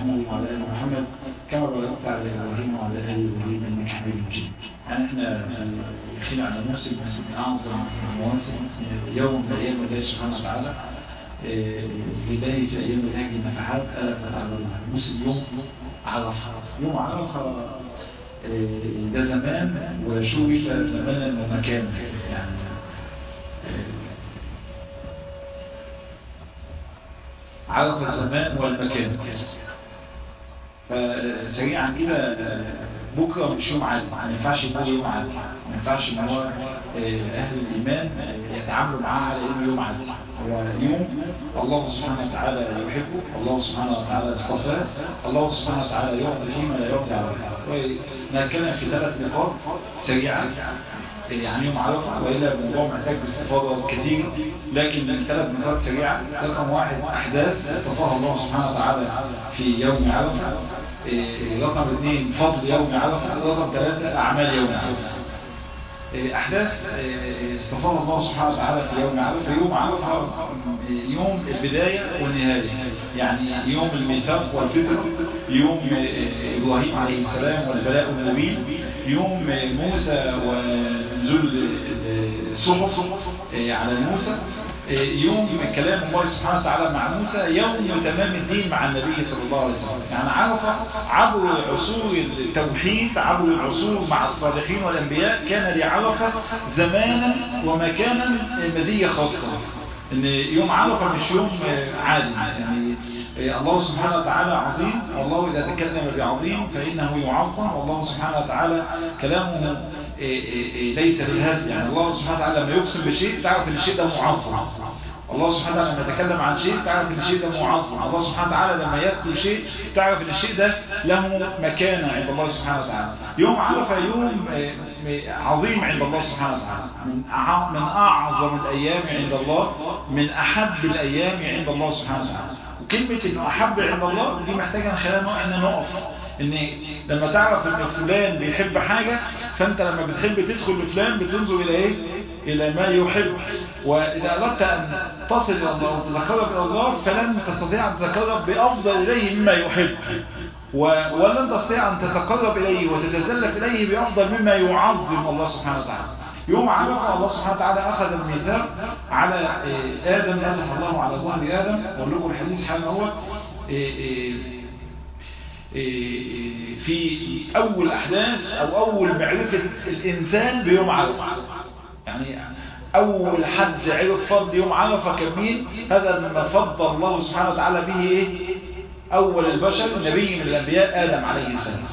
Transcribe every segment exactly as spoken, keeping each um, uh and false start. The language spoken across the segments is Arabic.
محمد وعلى ال محمد كما باركت على ابراهيم وعلى ال ابراهيم انك حميد مجيد. يعني احنا في خلال على موسم من اعظم مواسم، يوم من ايام الله سبحانه وتعالى، بدايه في ايام الحج النفحات قلبت على الموسم يوم عرفه. يوم عرفه ده زمان وشوف زمانا ومكانا، يعني عرف الزمان والمكان. فسريعا كده بكره مش يوم عادي، ما ينفعش يكون يوم عادي، ما ينفعش ان هو اهل الايمان يتعاملوا معاه على انه يوم عادي. هو يوم الله سبحانه وتعالى يحبه، الله سبحانه وتعالى اصطفاه، الله سبحانه وتعالى يعطي فيما لا يعطي على غيره. ونتكلم في ثلاث نقاط سريعا يعني يوم عرفه، والا الموضوع محتاج استفاضه كثير، لكن ثلاث نقاط سريعه. رقم واحد احداث اصطفاها الله سبحانه وتعالى في يوم عرفه. رقم اثنين فضل يوم عرفه. رقم ثلاثه اعمال يوم عرفه. احداث اصطفاها الله سبحانه وتعالى في يوم عرفه. يوم عرفه يوم البدايه والنهايه، يعني يوم الميثاق والفطر، يوم ابراهيم عليه السلام والبلاء المبين، يوم موسى ونزول الصحف على موسى، يوم كلام الله سبحانه وتعالى مع موسى، يوم تمام الدين مع النبي صلى الله عليه وسلم. يعني عرفة عبر عصور التوحيد، عبر العصور مع الصالحين والأنبياء، كان لعرفة زمانا ومكانا مزية خاصة. ان يوم عرفة مش يوم عادي، يعني الله سبحانه وتعالى عظيم، والله إذا تكلم بعظيم فإنه يعظم، والله سبحانه وتعالى كلامه ليس بالهزل. يعني الله سبحانه وتعالى لما يقسم بشيء تعرف ان الشيء ده معظم، الله سبحانه وتعالى لما يتكلم عن شيء تعرف ان الشيء ده معظم، الله سبحانه وتعالى لما يذكر شيء تعرف ان الشيء ده له مكانة عند الله سبحانه وتعالى. يوم عرفة يوم عظيم عند الله سبحانه وتعالى، من من اعظم الايام عند الله، من احب الايام عند الله سبحانه وتعالى. وكلمة انه احب عند الله دي محتاجة من خلالها ان نقف، ان لما تعرف ان فلان بيحب حاجة، فانت لما بتحب تدخل لفلان بتنظر الى ايه؟ الى ما يحب. واذا اردت ان تصل الى الله وتتقرب الى الله فلن تستطيع ان تتقرب بافضل اليه مما يحب، ولن تستطيع ان تتقرب اليه وتتزلف اليه بافضل مما يعظم الله سبحانه وتعالى. يوم عرفه الله سبحانه وتعالى اخذ الميثاق على ادم، نزح الله على ظهر ادم. اقول لكم الحديث حالا هو في اول احداث او اول معرفة الانسان بيوم عرفة. يعني اول حد عرف فضل يوم عرفة كان مين؟ هذا مما فضل الله سبحانه وتعالى به ايه؟ اول البشر، نبي من الانبياء ادم عليه السلام.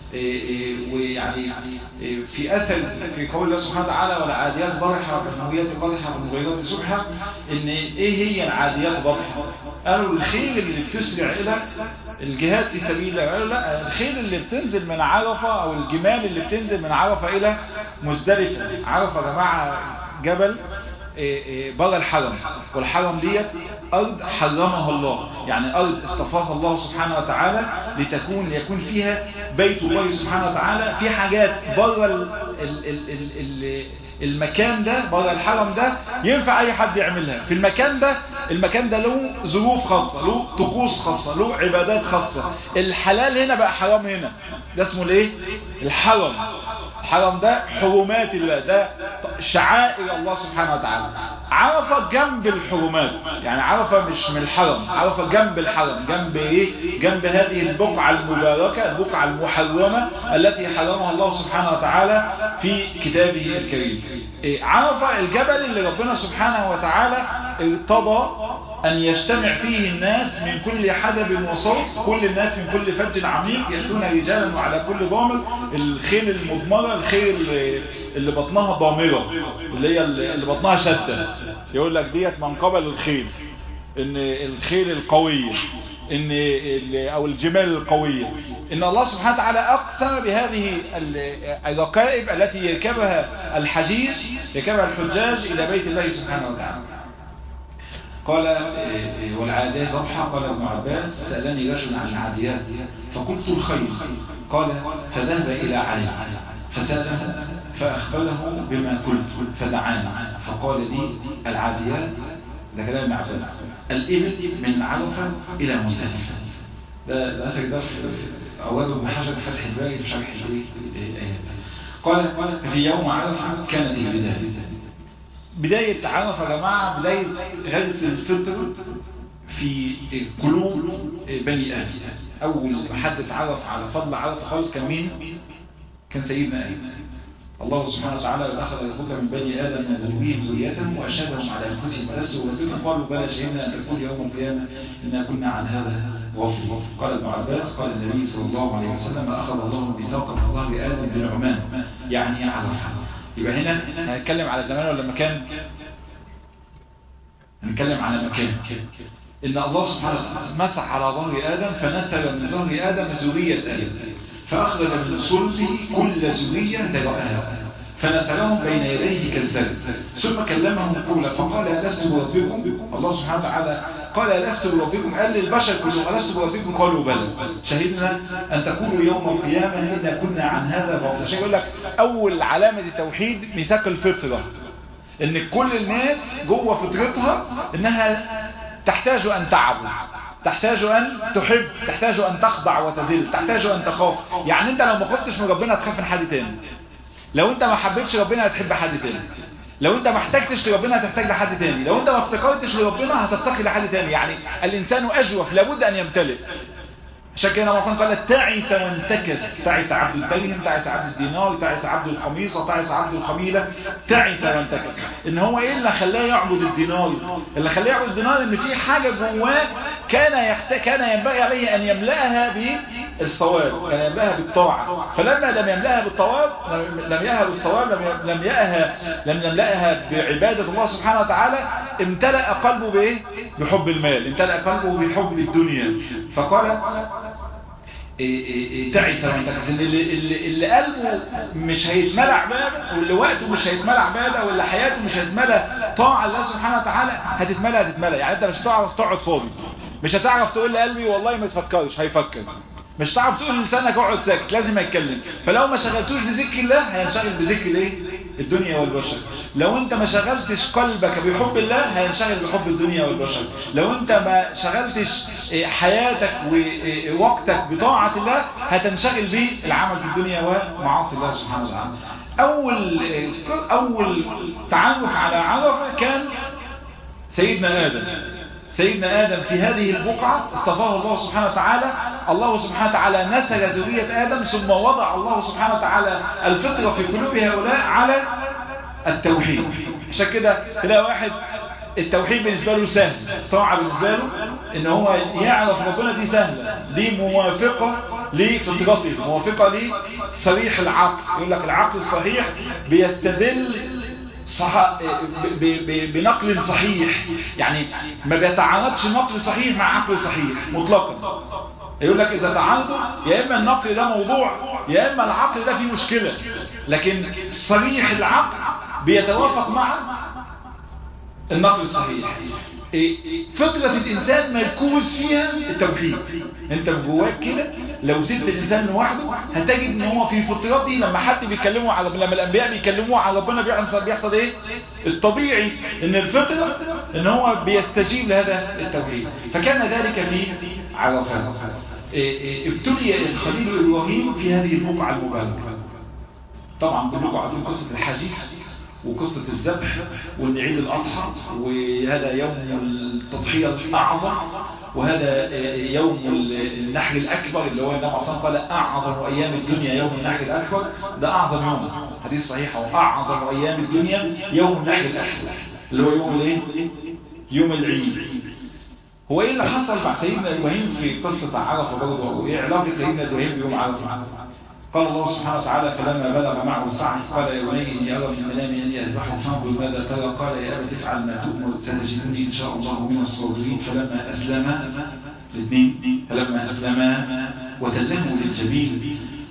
ويعني في اثر في قول الله سبحانه وتعالى والعاديات ضبحا والموريات قدحا والمغيرات سبحا، ان ايه هي العاديات ضبحا؟ قالوا الخيل اللي بتسرع الى الجهاد في سبيل الله. قالوا لا، الخيل اللي بتنزل من عرفة او الجمال اللي بتنزل من عرفة الى مزدلفة. عرفة يا جماعة جبل بره الحرم، والحرم ديت أرض حرمها الله، يعني أرض اصطفاها الله سبحانه وتعالى لتكون يكون فيها بيت الله سبحانه وتعالى. في حاجات بره ال ال ال ال المكان ده، بره الحرم ده ينفع أي حد يعملها. في المكان ده، المكان ده له ظروف خاصة، له طقوس خاصة، له عبادات خاصة. الحلال هنا بقى حرام هنا، ده اسمه الايه؟ الحرم. الحرم ده حرمات الله، ده شعائر الله سبحانه وتعالى. عرفة جنب الحرمات، يعني عرفة مش من الحرم، عرفة جنب الحرم، جنب ايه؟ جنب هذه البقعة المباركة، البقعة المحرمة التي حرمها الله سبحانه وتعالى في كتابه الكريم. عرفة الجبل اللي ربنا سبحانه وتعالى ارتضى أن يجتمع فيه الناس من كل حدب وصوت، كل الناس من كل فج عميق، يأتون رجالا وعلى كل ضامر. الخيل المضمرة، الخيل اللي بطنها ضامرة، اللي هي اللي بطنها شدة، يقول لك ديت منقبة للخيل، ان الخيل القوية، ان او الجمال القوية. ان الله سبحانه وتعالى اقسم بهذه الركائب التي يركبها الحجيج، يركبها الحجاج الى بيت الله سبحانه وتعالى. قال والعاديات ضبحا. قال ابن عباس سألني رجل عن العاديات فقلت الخيل. قال فذهب إلى علي فسأله فأخبره بما قلت فدعاني فقال لي العاديات، ده كلام ابن عباس، الإبل من عرفة إلى مزدلفة. ده الأثر ده في أوله ابن حجر فتح الباري في شرح الآيات. قال في يوم عرفة كانت البداية. بداية عرفة يا جماعة بداية غرس الفطر في قلوب بني آدم. أول حد اتعرف على فضل عرفة خالص كان مين؟ كان سيدنا آدم. الله سبحانه وتعالى أخذ ربك من بني آدم من ذريتهم ذريتهم وأشهدهم على أنفسهم ألست بربكم قالوا بلى شهدنا أن تقول يوم القيامة إنا كنا عن هذا غافلين. قال ابن عباس قال النبي صلى الله عليه وسلم أخذ الله ميثاقا من ظهر آدم بنعمان يعني عرفة. يبقى هنا هنتكلم على زمان ولا مكان؟ هنتكلم على مكان. إن الله سبحانه وتعالى مسح على ظهر آدم فنثل من ظهر آدم ذرية آدم فأخرج من صلبه كل ذرية ذرأها فنسلهم بين يديه كالزلف ثم كلمهم قولا فقال ألست بربكم. الله سبحانه وتعالى قال ألست بربكم قال للبشر كلهم ألست بربكم قالوا بلى شهدنا أن تقولوا يوم القيامة إنا كنا عن هذا غافلين. عشان يقول لك أول علامة التوحيد ميثاق الفطرة، إن كل الناس جوه فطرتها إنها تحتاج أن تعبد، تحتاج أن تحب، تحتاج أن تخضع وتذل، تحتاج أن تخاف. يعني أنت لو ما خفتش من ربنا هتخاف من حد تاني، لو أنت ما حبيتش ربنا هتحب حد تاني، لو أنت ما احتجتش لربنا هتحتاج لحد تاني، لو أنت ما افتقرتش لربنا هتفتقر لحد تاني. يعني الإنسان أجوف لابد أن يمتلئ. عشان كده مثلا قال تعس وانتكس، تعس عبد الدرهم، تعس عبد الدينار، تعس عبد الخميصة، تعس عبد الخميلة، تعس وانتكس. ان هو ايه اللي خلاه يعبد الدينار؟ اللي خلاه يعبد الدينار ان في حاجة جواه كان يخت... كان ينبغي عليه ان يملأها بالصواب، كان يملأها بالطاعة. فلما لم يملأها بالطواب، لم يملأها بالصواب، لم لم يملأها لم يملأها بعبادة الله سبحانه وتعالى، امتلأ قلبه بايه؟ بحب المال، امتلأ قلبه بحب الدنيا. فقال تعس وانتكس. اللي, اللي, اللي قلبه مش هيتملى عبادة، واللي وقته مش هيتملى عبادة، واللي حياته مش هتملى طاعة الله سبحانه وتعالى، هتتملى هتتملى. يعني انت مش هتعرف تقعد فاضي، مش هتعرف تقول لقلبي والله ما تفكرش، هيفكر. مش هتعرف تقول لسانك اقعد ساكت، لازم يتكلم. فلو ما شغلتوش بذكر الله هينشغل بذكر ايه؟ الدنيا والبشر. لو انت ما شغلتش قلبك بحب الله هينشغل بحب الدنيا والبشر. لو انت ما شغلتش حياتك ووقتك بطاعة الله هتنشغل بالعمل في الدنيا ومعاصي الله سبحانه وتعالى. اول اول تعرف على عرفة كان سيدنا آدم. سيدنا آدم في هذه البقعة اصطفاه الله سبحانه وتعالى. الله سبحانه وتعالى نسج ذرية آدم، ثم وضع الله سبحانه وتعالى الفطرة في قلوب هؤلاء على التوحيد. عشان كده تلاقي واحد التوحيد بالنسبة له سهل، طاعة بالنسبة له ان هو يعرف ربنا دي سهلة، دي موافقة لفطرته، موافقة لصريح العقل. يقول لك العقل الصحيح بيستدل صح... ب... ب... بنقل صحيح، يعني ما بيتعارضش نقل صحيح مع عقل صحيح مطلقا. يقول لك اذا تعارضوا يا اما النقل ده موضوع يا اما العقل ده فيه مشكلة، لكن صريح العقل بيتوافق مع النقل الصحيح. فطرة الإنسان مركوز فيها التوحيد. انت جواك كده لو سبت الإنسان لوحده هتجد ان هو في فطرته لما حد بيكلمه على لما الأنبياء بيكلموه على ربنا بيحصل بيحصل ايه؟ الطبيعي ان الفطرة ان هو بيستجيب لهذا التوحيد. فكان ذلك في عرفة. ابتلي الخليل إبراهيم في هذه البقعة المباركة. طبعا كلكم عارفين قصة الحديث وقصة الذبح وان عيد الأضحى، وهذا يوم التضحية الأعظم، وهذا يوم النحر الأكبر اللي هو النبي صلى الله عليه وسلم قال أعظم أيام الدنيا يوم النحر الأكبر. ده أعظم يوم، حديث صحيح، وأعظم أيام الدنيا يوم النحر الأكبر اللي هو يوم الايه؟ يوم العيد. هو ايه اللي حصل مع سيدنا إبراهيم في قصة عرفة برضه؟ وايه علاقة سيدنا إبراهيم بيوم عرفة؟ قال الله سبحانه وتعالى فلما بلغ معه السعي قال يا بني إني أرى في المنام أني أذبحك فانظر ماذا ترى. قال يا أبت افعل ما تؤمر ستجدني إن شاء الله من الصابرين. فلما أسلما الاثنين فلما أسلما وتله للجبين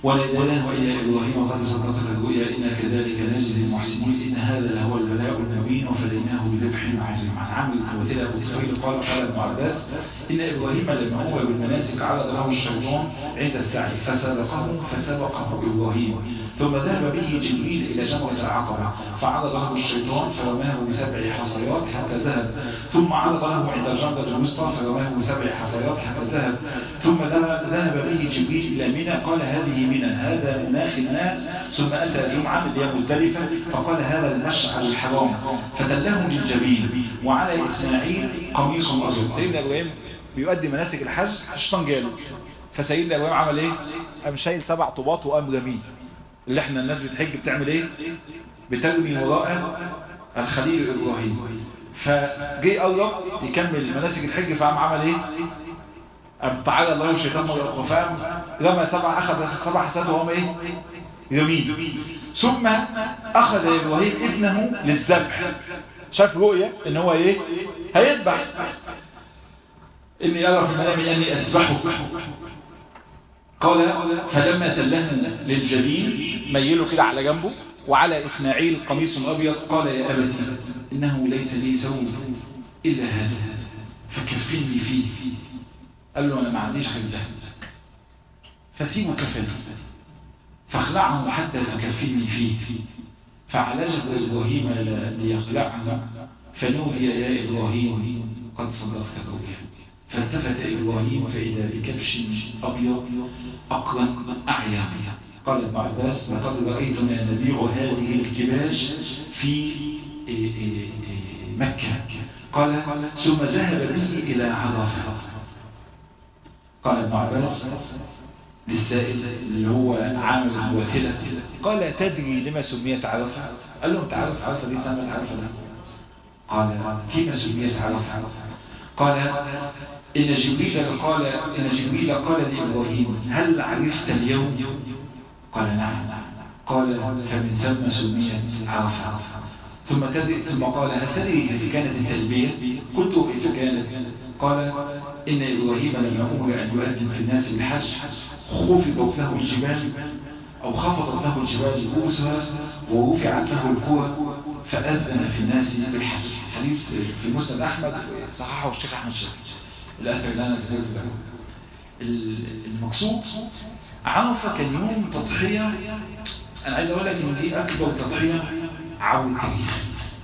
وناديناه إلى إبراهيم قد صدقت الرؤيا إنا كذلك نجزي المحسنين إن هذا لهو البلاء المبين وفديناه بذبح عظيم. عن عمرو بن أبو طفيل قال قال ابن عباس إن إبراهيم لما هو بالمناسك عرض له الشيطان عند السعي فسبقه فسبقه إبراهيم ثم ذهب به جبريل إلى جمرة العقبة فعرض له الشيطان فرماه بسبع حصيات حتى ذهب ثم عرض له عند الجمرة الوسطى فرماه بسبع حصيات حتى ذهب ثم ذهب به جبريل إلى منى قال هذه منى هذا مناخ الناس ثم أتى جمعة اللي هي مزدلفة فقال هذا المشعر الحرام فتله للجبين وعلى إسماعيل قميص أبيض. سيدنا إبراهيم بيؤدي مناسك الحج الشيطان جاله فسيدنا إبراهيم عمل إيه؟ قام شايل سبع طوبات وقام رميه. اللي احنا الناس بتحج بتعمل إيه؟ بترمي وراء الخليل إبراهيم. فجي قرب يكمل مناسك الحج فقام عمل إيه؟ قام تعالى الله الشيطان مرة أخرى فقام رمى سبع أخذ سبع حسنات وهم إيه؟ يمين. ثم أخذ إبراهيم ابنه للذبح شاف رؤية إن هو إيه؟ هيذبح إني أرى في المنام أني أذبحه قال فلما تله للجبين ميله كده على جنبه وعلى إسماعيل قميص أبيض قال يا أبتي إنه ليس لي ثوب إلا هذا فكفني فيه. قال له أنا ما عنديش غير ده فسيبه كفنه فاخلعه حتى تكفني فيه فعالجه إبراهيم ليخلعه فنودي يا إبراهيم قد صدقت الرؤيا فالتفت إبراهيم فإذا بكبش أبيض أقرن أعيا. قال ابن عباس لقد رأيتنا نبيع هذه الكباش في مكة. قال ثم ذهب به إلى عرفة. قال ابن عباس للسائل اللي هو عامل الوثلة قال تدري لما سميت عرفة؟ قال له انت عارف عرفة دي سمت عرفة ده؟ قال فيما سميت عرفة؟ قال إن جبريل قال إن جبريل قال لإبراهيم هل عرفت اليوم؟ قال نعم. قال فمن ثم سميت عرفة. ثم تدري ثم قال هل تدري كيف كانت التلبية؟ قلت كيف كانت؟ قال إن إبراهيم لما أمر أن يؤذن في الناس بالحج خفضت له الجبال أو خفضت له الجبال رؤوسها ورفعت له الكوى فأذن في الناس بالحج. حديث في مسند أحمد صححه الشيخ أحمد شاكر الأثر اللي أنا ذكرته. المقصود عرفة كان يوم تضحية. أنا عايز أقول لك إن دي أكبر تضحية عبر التاريخ.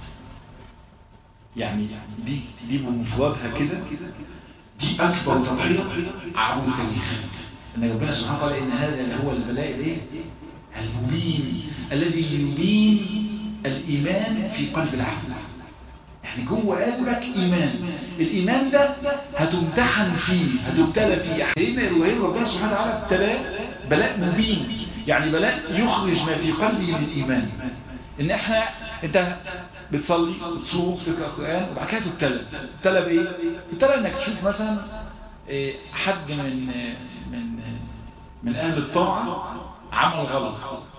يعني دي دي بمفردها كده دي أكبر تضحية عبر التاريخ. أن ربنا سبحانه قال إن هذا هو البلاء الإيه؟ المبين الذي يبين الإيمان في قلب العبد. يعني جوه قلبك إيمان، الإيمان ده هتمتحن فيه هتبتلى فيه. سيدنا إبراهيم ربنا سبحانه وتعالى ابتلاه بلاء مبين، يعني بلاء يخرج ما في قلبه من الإيمان. إن إحنا أنت بتصلي بتصوم بتقرأ القرآن وبعد كده تبتلى. تبتلى بإيه؟ تبتلى إنك تشوف مثلا حد من من من أهل الطاعة عمل غلط.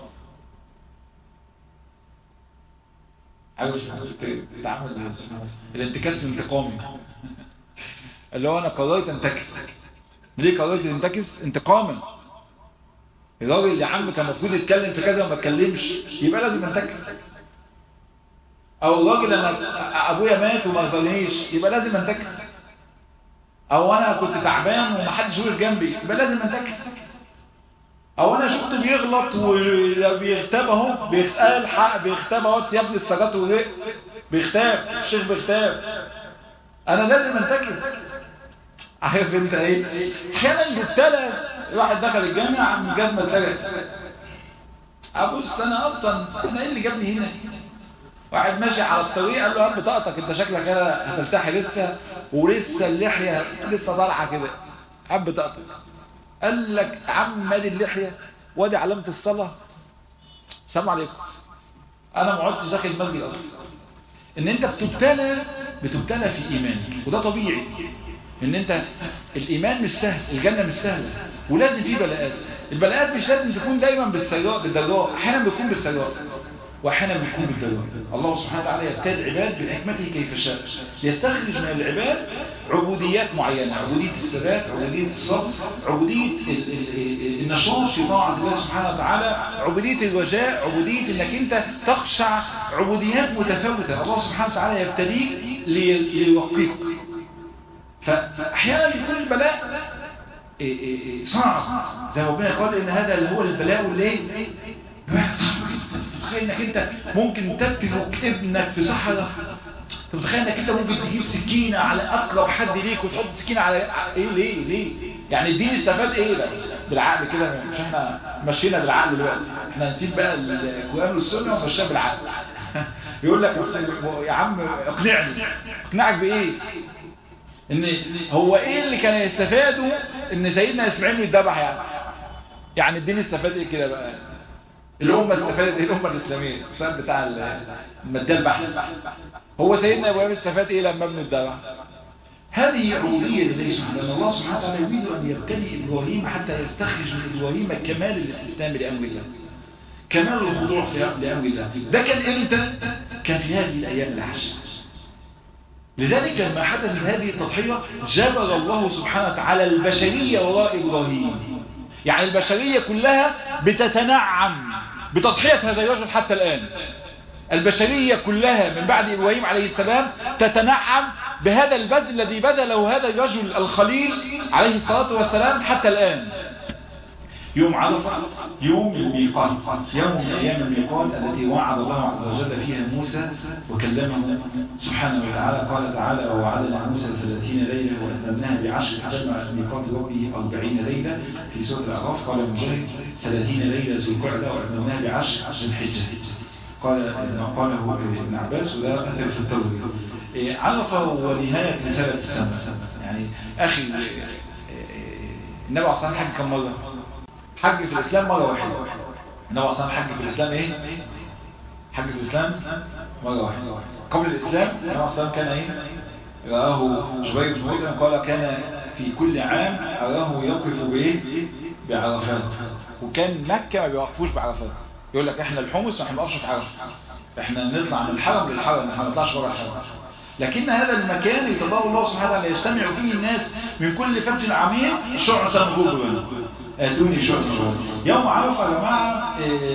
عاوز تعمل الانتكاس الانتقامي اللي هو أنا قررت أنتكس. ليه قررت أنتكس؟ انتقاما. الراجل اللي عمه كان المفروض يتكلم في كذا وما اتكلمش يبقى لازم أنتكس. أو الراجل أنا أبويا مات وما ظلنيش يبقى لازم أنتكس. او انا كنت تعبان ومحدش وقف جنبي يبقى لازم انتكس. او انا شفته بيغلط وبيغتاب اهو بيسال حق بيغتاب اهو يا ابني السجات ورق بيغتاب الشيخ بيغتاب انا لازم انتكس. عارف انت ايه؟ احيانا بيبتلى واحد دخل الجامعه من جزمه سرقت. ابص انا اصلا انا ايه اللي جابني هنا؟ واحد ماشي على الطريق قال له هات بطاقتك انت شكلك كده هتلتحي لسه ولسه اللحيه لسه طالعه كده هات بطاقتك. قال لك عم ادي اللحيه وادي علامه الصلاه. السلام عليكم. انا ما عدتش داخل المسجد اصلا. ان انت بتبتلى بتبتلى في ايمانك وده طبيعي. ان انت الايمان مش سهل، الجنه مش سهله ولازم في بلاءات. البلاءات مش لازم تكون دايما بالسيئات بالضراء، احيانا بتكون بالسيئات. واحيانا بيكون بالضرورة. الله سبحانه وتعالى يبتلي العباد بحكمته كيف شاء، يستخرج من العباد عبوديات معينة، عبودية الثبات، عبودية الصبر، عبودية النشاط في طاعة الله سبحانه وتعالى، عبودية الرجاء، عبودية انك انت تخشع، عبوديات متفاوتة. الله سبحانه وتعالى يبتليك ليوقيك. فاحيانا يكون البلاء صعب، زي ربنا قال ان هذا اللي هو البلاء اللي تخيل انك انت ممكن تترك ابنك في صحراء، تتخيل انك انت ممكن تجيب سكينة على اقرب حد ليك وتحط سكينة على ايه؟ ليه ليه يعني الدين استفاد ايه بقى بالعقل كده؟ مش احنا مشينا بالعقل دلوقتي، احنا نسيب بقى القرآن والسنة ومشينا بالعقل. يقول لك يا عم اقنعني، اقنعك بايه؟ ان هو ايه اللي كان يستفاده ان سيدنا اسماعيل يتذبح؟ يعني يعني الدين استفاد ايه كده بقى؟ الامه استفادت ايه؟ الامه الاسلاميه السؤال بتاع المجال بحث، هو سيدنا ابراهيم استفاد ايه لما ابنه اتذبح؟ هذه عبوديه لله سبحانه وتعالى. الله سبحانه وتعالى يريد ان يبتلي ابراهيم حتى يستخرج من ابراهيم كمال الاستسلام لامر الله، كمال الخضوع لامر الله. ده كان امتى؟ كان في هذه الايام العشر. لذلك لما حدثت هذه التضحية جبر الله سبحانه وتعالى البشرية وراء إبراهيم، يعني البشرية كلها بتتنعم بتضحية هذا الرجل حتى الآن. البشرية كلها من بعد إبراهيم عليه السلام تتنعم بهذا البذل الذي بذله هذا الرجل الخليل عليه الصلاة والسلام حتى الآن. يوم عرفة يوم الميقات، يوم من أيام الميقات التي وعد الله عز وجل فيها موسى وكلمه سبحانه وتعالى. قال تعالى: ووعدنا موسى ثلاثين ليلة وأتممناها بعشر فتم ميقات ربه أربعين ليلة في سورة الأعراف. قال مجاهد: ثلاثين ليلة ذو القعدة وأتممناها بعشر ذي الحجة. قال قاله ابن عباس، وده أثر في التوراة. عرفة ونهاية رسالة السماء. يعني أخي النبي عليه الصلاة والسلام حج كم مرة؟ حج في الإسلام مرة واحدة. النبي عليه الصلاة والسلام حج في الإسلام إيه؟ حج في الإسلام مرة واحدة. قبل الإسلام النبي عليه الصلاة والسلام كان إيه؟ رآه جبير بن مطعم قال: كان في كل عام أراه يقف بإيه؟ بعرفات. وكان مكة ما بيوقفوش بعرفات، يقول لك إحنا الحمص إحنا ما بنقفش في عرفة، إحنا نطلع من الحرم للحرم، إحنا ما نطلعش بره الحرم. لكن هذا المكان يتضاء الله سبحانه وتعالى يجتمع فيه الناس من كل فج عميق شعثا غبرا. آتوني شعثا غبرا. يوم عرفة يا جماعة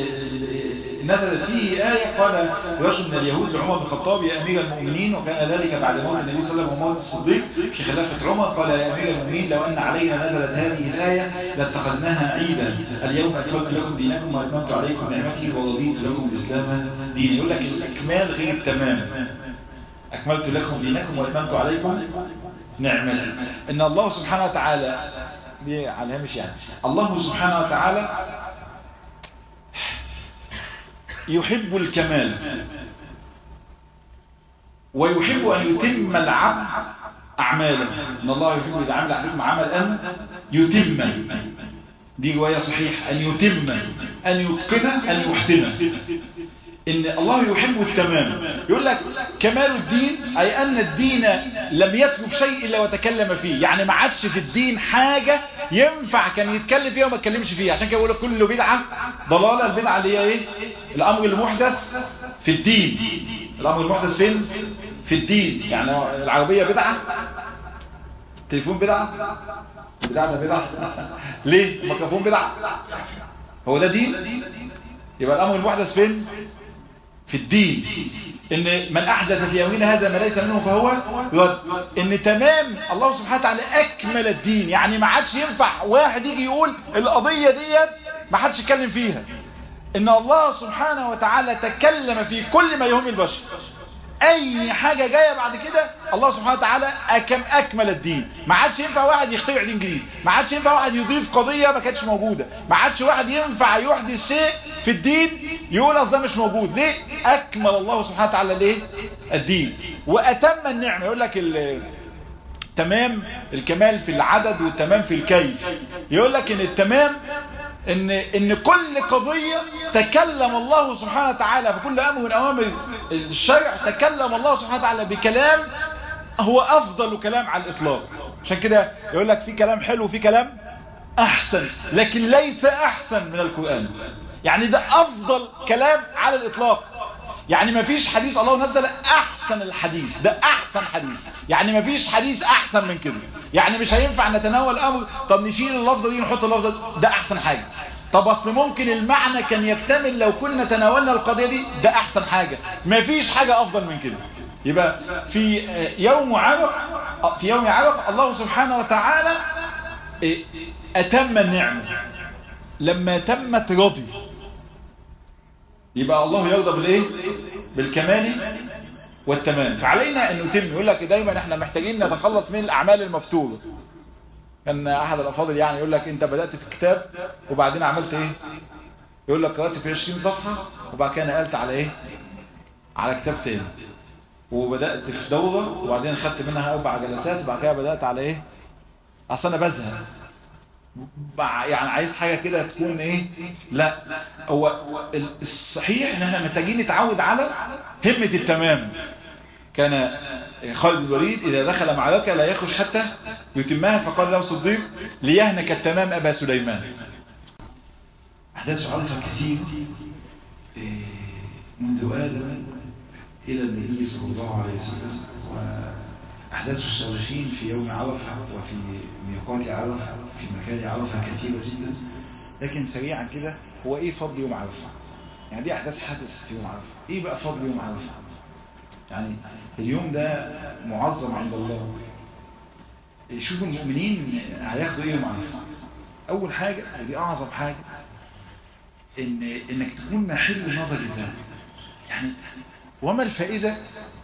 نزلت فيه آية: قال رجل من اليهود لعمر بن الخطاب: يا أمير المؤمنين، وكان ذلك بعد موت النبي صلى الله عليه وسلم وموت الصديق في خلافة عمر. قال: يا أمير المؤمنين، لو أن علينا نزلت هذه الآية لاتخذناها عيدا، اليوم أكملت لكم دينكم وأتممت عليكم نعمتي ورضيت لكم الإسلام دينا. يقول لك الإكمال غير التمام. أكملت لكم دينكم وأتممت عليكم نعمتي. إن الله سبحانه وتعالى على الهامش يعني الله سبحانه وتعالى يحب الكمال ويحب أن يتم العبد أعماله. إن الله يحب إذا عمل أحدكم عملا يتم، دي رواية صحيحة، أن يتم، أن يتقنه، أن يحسنه. إن الله يحب التمام. يقول لك كمال الدين أي أن الدين لم يترك شيء إلا وتكلم فيه، يعني ما عادش في الدين حاجة ينفع كان يتكلم فيها وما يتكلمش فيها. عشان كده يقول لك كل بدعة ضلالة. البدعة اللي هي إيه؟ الأمر المحدث في الدين. الأمر المحدث فين؟ في الدين. يعني العربية بدعة، التليفون بدعة، البدعة ده بدعة. ليه؟ الميكروفون بدعة. هو ده دين؟ يبقى الأمر المحدث فين؟ في الدين. ان من احدث في امرنا هذا ما ليس منه فهو رد. ان تمام الله سبحانه وتعالى اكمل الدين، يعني ما عادش ينفع واحد يجي يقول القضية ديت ما حدش يتكلم فيها. ان الله سبحانه وتعالى تكلم في كل ما يهم البشر. اي حاجة جاية بعد كده الله سبحانه وتعالى أكم اكمل الدين. ما عادش ينفع واحد يخترع دين جديد، ما عادش ينفع واحد يضيف قضية ما كانتش موجودة، ما عادش واحد ينفع يحدث شيء في الدين يقول اصل ده مش موجود. ليه؟ اكمل الله سبحانه وتعالى ليه الدين واتم النعمة. يقول لك التمام الكمال في العدد والتمام في الكيف. يقول لك ان التمام ان ان كل قضية تكلم الله سبحانه وتعالى في كل امر من اوامر الشرع، تكلم الله سبحانه وتعالى بكلام هو افضل كلام على الاطلاق. عشان كده يقول لك في كلام حلو وفي كلام احسن، لكن ليس احسن من القرآن. يعني ده افضل كلام على الاطلاق. يعني ما فيش حديث الله نزل احسن الحديث ده احسن حديث، يعني ما فيش حديث احسن من كده. يعني مش هينفع نتناول امر طب نشيل اللفظه دي نحط اللفظه دي، ده احسن حاجه. طب اصل ممكن المعنى كان يكتمل لو كنا تناولنا القضيه دي، ده احسن حاجه. ما فيش حاجه افضل من كده. يبقى في يوم عرفه في يوم عرفه الله سبحانه وتعالى اتم النعمه، لما تمت رضي. يبقى الله يرضى بالايه؟ بالكمال والتمام. فعلينا ان نتم. يقول لك دايما احنا محتاجين نتخلص من الاعمال المبتوره. كان احد الافاضل يعني يقول لك انت بدات في كتاب وبعدين عملت ايه؟ يقول لك قرات في عشرين صفحه وبعد كده نقلت على ايه؟ على كتاب تاني. وبدات في دوره وبعدين خدت منها اربع جلسات وبعد كده بدات على ايه؟ اصل انا بزهق، يعني عايز حاجة كده تكون ايه. لا، هو الصحيح ان احنا محتاجين نتعود على همة التمام. كان خالد الوليد اذا دخل معركة لا يخرج حتى يتمها، فقال له صديق ليهنك التمام ابا سليمان. احداث عرفة كثير منذ آدم الى النبي صلى الله عليه وسلم، وأحداث الصالحين في يوم عرفة وفي ميقات عرفة في مكان عرفة كثيرة جدا. لكن سريعا كده، هو ايه فضل يوم عرفة؟ يعني دي أحداث حدثت في يوم عرفة. ايه بقى فضل يوم عرفة؟ يعني اليوم ده معظم عند الله. شوفوا المؤمنين هياخدوا ايه يوم عرفة. اول حاجة ودي اعظم حاجة، ان انك تكون محل نظر الله. يعني وما الفائدة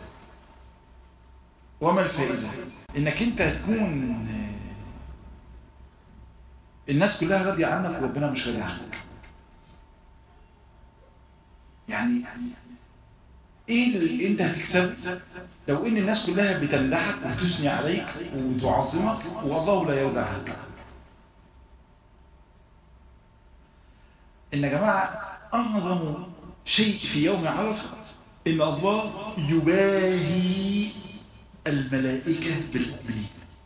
وما الفائدة انك انت تكون الناس كلها راضية عنك وربنا مش راضي عنك. يعني ايه اللي انت هتكسبه لو ان الناس كلها بتمدحك وتثني عليك وتعظمك والله لا يرضى عنك؟ ان يا جماعة اعظم شيء في يوم عرفة ان الله يباهي الملائكة بالمؤمنين.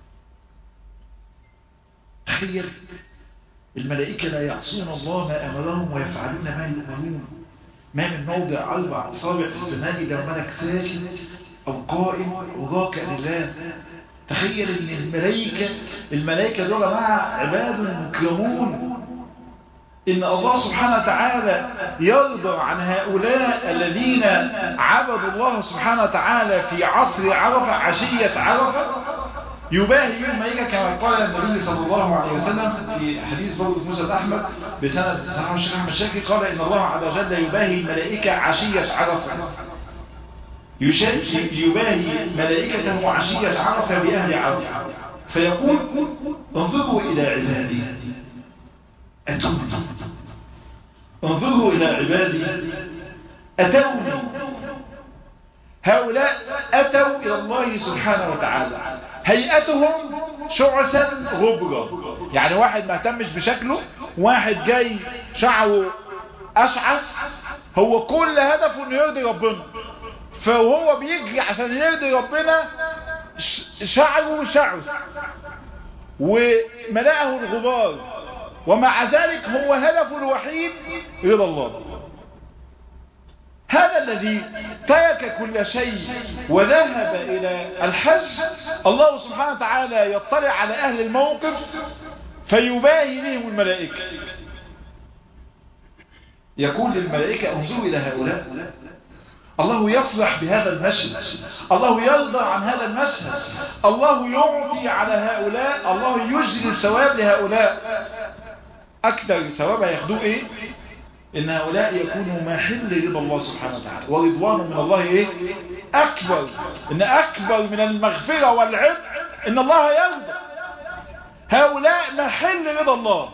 تخيل، الملائكة لا يعصون الله ما أمرهم ويفعلون ما يؤمرون. ما من موضع أربع أصابع في السماء إلا ملك ساجد أو قائم أو راكع لله. تخيل ان الملائكة الملائكة دول مع عباد مكرمون، إن الله سبحانه وتعالى يرضى عن هؤلاء الذين عبدوا الله سبحانه وتعالى في عصر عرفة عشية عرفة، يباهي بهم الملائكة كما قال النبي صلى الله عليه وسلم في حديث برضه في مسند أحمد بسند صحيح الشيخ أحمد شاكر، قال إن الله عز وجل يباهي الملائكة عشية عرفة، يباهي ملائكته عشية عرفة بأهل عرفة، فيقول انظروا إلى عبادي أتوني، انظروا إلى عبادي أتوني. هؤلاء أتوا إلى الله سبحانه وتعالى، هيئتهم شعثا غبرا، يعني واحد ما اهتمش بشكله، واحد جاي شعره أشعث، هو كل هدفه انه يرضي ربنا، فهو بيجري عشان يرضي ربنا شعره شعث وملأه الغبار، ومع ذلك هو هدفه الوحيد رضا الله. هذا الذي ترك كل شيء وذهب إلى الحج، الله سبحانه وتعالى يطلع على أهل الموقف فيباهي بهم الملائكة، يقول للملائكة انظروا إلى هؤلاء. الله يفرح بهذا المشهد، الله يرضى عن هذا المشهد، الله يعطي على هؤلاء، الله يجري الثواب لهؤلاء. أكثر ثواب ياخدوه إيه؟ إن هؤلاء يكونوا محل رضا الله سبحانه وتعالى، ورضوان من الله إيه؟ أكبر. إن أكبر من المغفرة والعتق إن الله يرضى. هؤلاء محل رضا الله.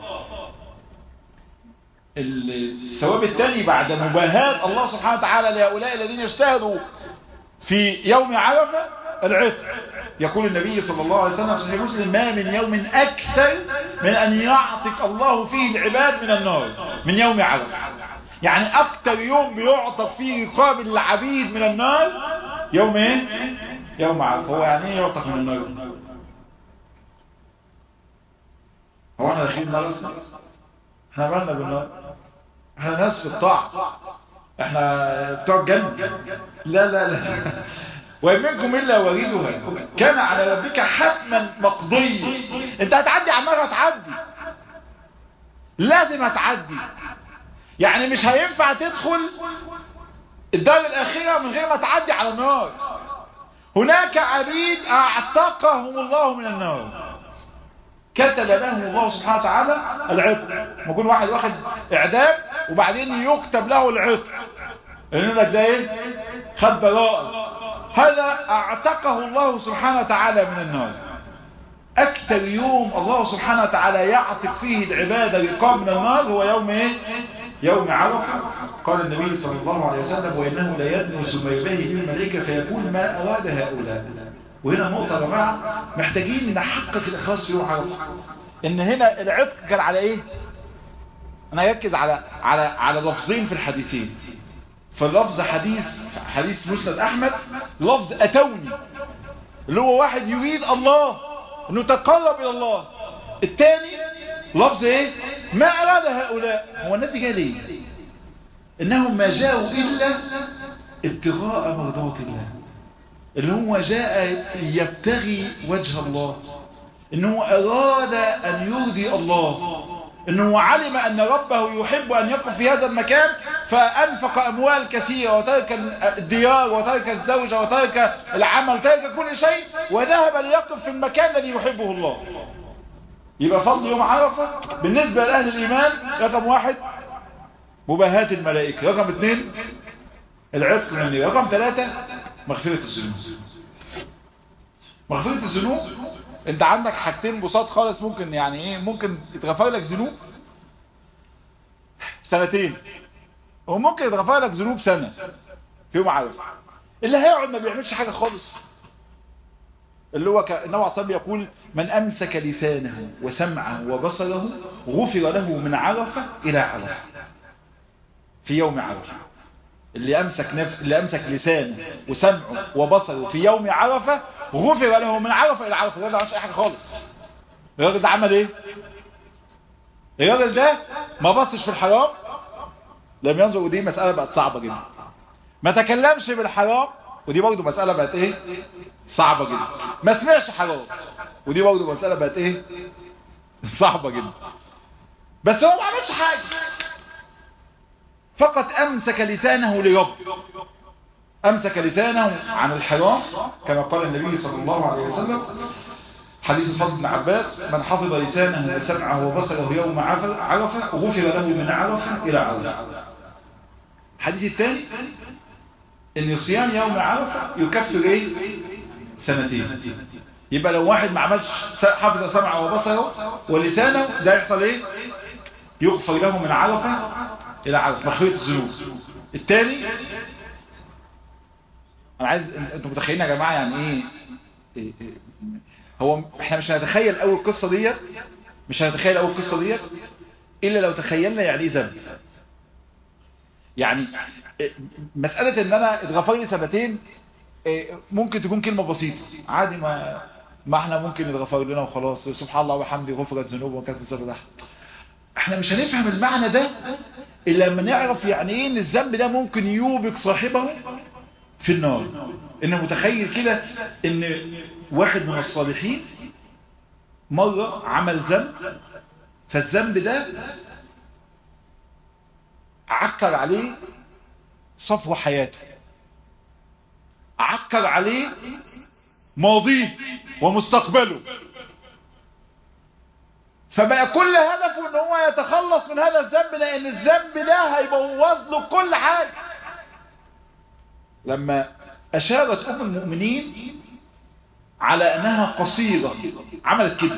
الثواب الثاني بعد مباهاة الله سبحانه وتعالى لهؤلاء الذين اجتهدوا في يوم عرفة العتق. يقول النبي صلى الله عليه وسلم في صحيح مسلم: ما من يوم أكثر من أن يعتق الله فيه العباد من النار من يوم عرفة. يعني أكثر يوم بيعتق فيه رقاب العبيد من النار يوم إيه؟ يوم عرفة. هو يعني إيه يعتق من النار؟ هو احنا داخلين النار أصلا؟ احنا مالنا بالنار؟ احنا ناس في الطاعة، احنا بتوع الجنة. لا لا لا وإن منكم إلا واردها كان على ربك حتما مقضيا. انت هتعدي على النار، هتعدي، لازم هتعدي. يعني مش هينفع تدخل الدار الآخرة من غير ما تعدي على النار. هناك عبيد اعتقهم الله من النار، كتب لهم الله سبحانه وتعالى العتق. ما يكون واحد واخد اعدام وبعدين يكتب له العتق، يقول لك ده ايه؟ خد براءة. هذا اعتقه الله سبحانه وتعالى من النار. اكثر يوم الله سبحانه وتعالى يعتق فيه العبادة رقاب من النار هو يوم ايه؟ يوم عرفة. قال النبي صلى الله عليه وسلم: وإنه لا يدنو ثم يباهي به الملائكة فيقول ما أراد هؤلاء. وهنا نقطة يا جماعة محتاجين نحقق الإخلاص في يوم عرفة. إن هنا العتق كان على إيه؟ أنا أركز على على على لفظين في الحديثين. فاللفظ حديث حديث مسند أحمد، لفظ أتوني اللي هو واحد يريد الله إنه يتقرب إلى الله. الثاني لفظ إيه؟ ما أراد هؤلاء. هو الناس دي جايه ليه؟ إنهم ما جاءوا إلا ابتغاء مرضات الله، اللي هو جاء يبتغي وجه الله، إنه أراد أن يرضي الله، إنه علم أن ربه يحب أن يقف في هذا المكان فأنفق أموال كثيرة وترك الديار وترك الزوجة وترك العمل، ترك كل شيء وذهب ليقف في المكان الذي يحبه الله. يبقى فضل يوم عرفة بالنسبة لأهل الإيمان رقم واحد مباهاة الملائكة، رقم اثنين العتق من النار، رقم ثلاثة مغفرة الذنوب. مغفرة الذنوب انت عندك حاجتين بساط خالص، ممكن يعني ايه ممكن يتغفر لك ذنوب سنتين وممكن يتغفر لك ذنوب سنة في يوم عرفة. اللي هيقعد ما بيعملش حاجة خالص، اللي هو النبي صلى الله يقول: من أمسك لسانه وسمعه وبصره غفر له من عرفة إلى عرفة في يوم عرفة. اللي أمسك نف... اللي أمسك لسانه وسمعه وبصره في يوم عرفة غفر له من عرفة إلى عرفة. ده ما عملش أي حاجة خالص. الراجل ده عمل إيه؟ الراجل ده ما بصش في الحرام، لم ينظر، ودي مسألة بقت صعبة جدا. ما تكلمش بالحرام، ودي برضه مسألة بقت إيه؟ صعبة جدا. ما سمعش حرام، ودي برضه مسألة بقت إيه؟ صعبة جدا. بس هو ما عملش حاجة، فقط أمسك لسانه لرب، أمسك لسانه عن الحرام كما قال النبي صلى الله عليه وسلم حديث الفضل بن عباس: من حفظ لسانه وسمعه وبصره يوم عرفة غفر له من عرفة إلى عرفة. الحديث الثاني ان صيام يوم عرفة يكفر ايه؟ سنتين. يبقى لو واحد ما عملش حفظ سمعه وبصره ولسانه ده يحصل ايه؟ يغفر له من عرفة الى عرفة، مغفرة الذنوب. الثاني انا عايز انتوا متخيلين يا جماعه يعني ايه, إيه, إيه هو احنا مش هنتخيل اول القصه ديت مش هنتخيل اول القصه ديت الا لو تخيلنا يعني ايه ذنب. يعني مساله ان انا اتغفر لي سنتين ممكن تكون كلمه بسيطه عادي، ما ما احنا ممكن يتغفر لنا وخلاص، سبحان الله وبحمده غفرت ذنوب وكانت في الصدر. احنا مش هنفهم المعنى ده الا لما نعرف يعني ايه ان الذنب ده ممكن يوبق صاحبه في النار. انه متخيل كده ان واحد من الصالحين مرة عمل ذنب، فالذنب ده عكر عليه صفو حياته، عكر عليه ماضيه ومستقبله، فبقى كل هدفه ان هو يتخلص من هذا الذنب، لان الذنب ده هيبوظ له كل حاجة. لما اشارت ام المؤمنين على انها قصيرة عملت كده،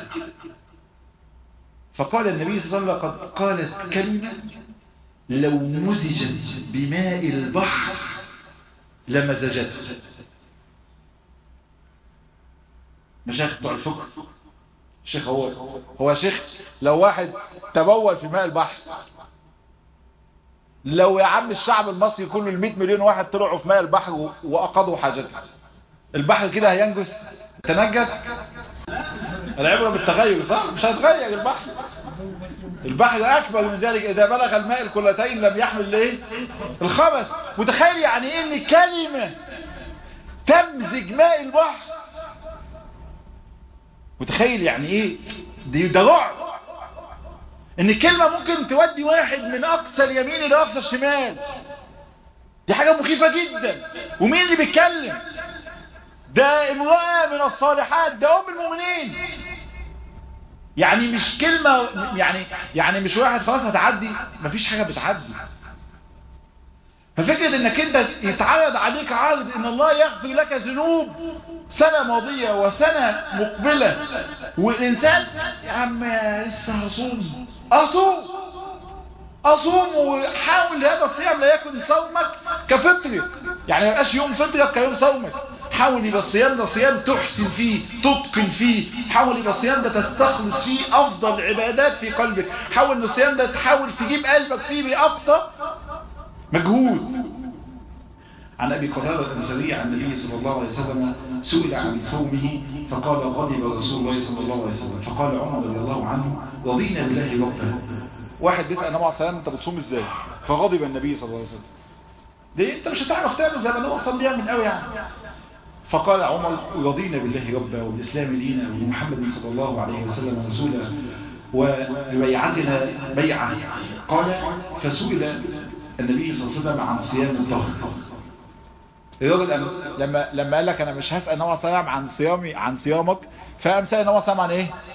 فقال النبي صلى الله عليه وسلم: قد قالت كلمة لو مزجت بماء البحر لمزجته. مشايخ بتوع الفقه، الشيخ هو هو شيخ لو واحد تبول في ماء البحر، لو يا عم الشعب المصري كله المئة مليون واحد طلعوا في ماء البحر وأقضوا حاجتهم، البحر كده هينجس تنجس؟ العبرة بالتغير صح؟ مش هيتغير البحر. البحر اكبر من ذلك، اذا بلغ الماء القلتين لم يحمل الايه الخبث. متخيل يعني ايه ان كلمة تمزج ماء البحر؟ متخيل يعني ايه؟ دي ده رعب، ان كلمة ممكن تودي واحد من اقصى اليمين الى اقصى الشمال. دي حاجة مخيفة جدا. ومين اللي بيتكلم؟ ده امرأة من الصالحات، ده ام المؤمنين. يعني مش كلمة، يعني يعني مش واحد خلاص هتعدي، مفيش حاجة بتعدي. ففكرة انك انت يتعرض عليك عرض ان الله يغفر لك ذنوب سنة ماضية وسنة مقبلة، والانسان يا عم لسه هصوم اصوم اصوم وحاول هذا الصيام لا يكن صومك كفطرك، يعني ما يبقاش يوم فطرك كيوم صومك. حاول يبقى الصيام ده صيام تحسن فيه، تتقن فيه. حاول يبقى الصيام ده تستخلص فيه افضل عبادات في قلبك. حاول ان الصيام ده تحاول تجيب قلبك فيه باقصى مجهود. عن ابي قتادة الانصاري عن النبي صلى الله عليه وسلم سئل عن صومه فقال غضب رسول الله صلى الله عليه وسلم، فقال عمر رضي الله عنه رضينا بالله ربا. واحد بيسأل النبي عليه الصلاه والسلام انت بتصوم ازاي؟ فغضب النبي صلى الله عليه وسلم، ليه انت مش هتعرف تعمل زي ما النبي صلى الله عليه وسلم قوي يعني. فقال عمر رضينا بالله ربا وبالاسلام دينا وبمحمد صلى الله عليه وسلم رسولا وبيعتنا بيعه. قال فسئل النبي صلى الله عليه وسلم عن صيام الظهر. الراجل لما لما قال لك انا مش هسال النبي صلى الله عليه وسلم عن صيامي عن صيامك، فقام سال النبي صلى الله عليه وسلم عن ايه؟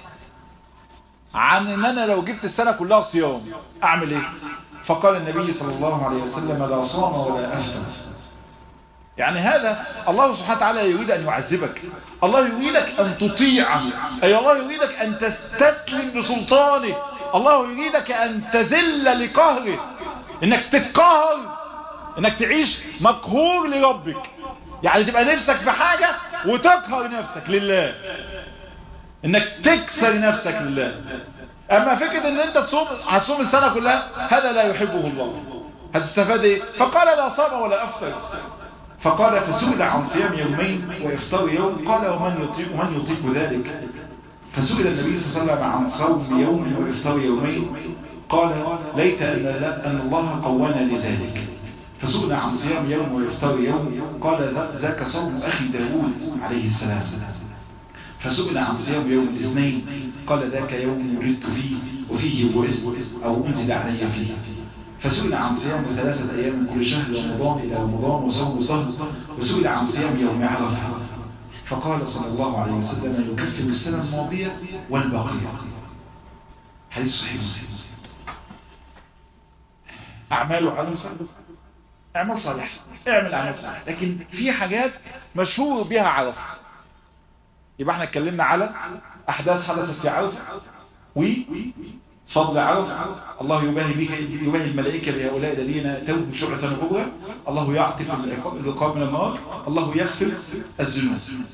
عن ان انا لو جبت السنه كلها صيام اعمل ايه؟ فقال النبي صلى الله عليه وسلم لا صام ولا افطر. يعني هذا الله سبحانه وتعالى يريد ان يعذبك، الله يريدك ان تطيعه، اي الله يريدك ان تستسلم لسلطانه، الله يريدك ان تذل لقهره، انك تتقهر، انك تعيش مقهور لربك. يعني تبقى نفسك في حاجة وتقهر نفسك لله، انك تكسر نفسك لله. اما فكرة ان انت تصوم هتصوم السنة كلها، هذا لا يحبه الله. هتستفاد ايه؟ فقال لا صام ولا افطر. فقال فسئل عن صيام يومين وافطار يوم، قال ومن يطيق من يطيق ذلك؟ فسئل النبي صلى الله عليه وسلم عن صوم يوم وافطار يومين، قال ليت ان الله قوانا لذلك. فسئل عن صيام يوم ويفطر يوم، قال ذاك صوم أخي داود عليه السلام. فسئل عن صيام يوم الاثنين، قال ذاك يوم ولدت فيه وفيه بعثت أو أنزل علي فيه. فسئل عن صيام ثلاثة أيام كل شهر رمضان إلى رمضان وصوم شهر. وسئل عن صيام يوم عرفة، فقال صلى الله عليه وسلم يكفر السنة الماضية والباقية. حديث صحيح. أعمال على اعمل صالح، اعمل اعمال صالح، لكن في حاجات مشهور بها عرفة. يبقى احنا اتكلمنا على احداث حدثت في عرفة وفضل عرفة. الله يباهي بك يباهي الملائكة بهؤلاء الذين توبوا شعثا وغبرا. الله يعتق الرقاب من النار. الله يغفر الذنوب.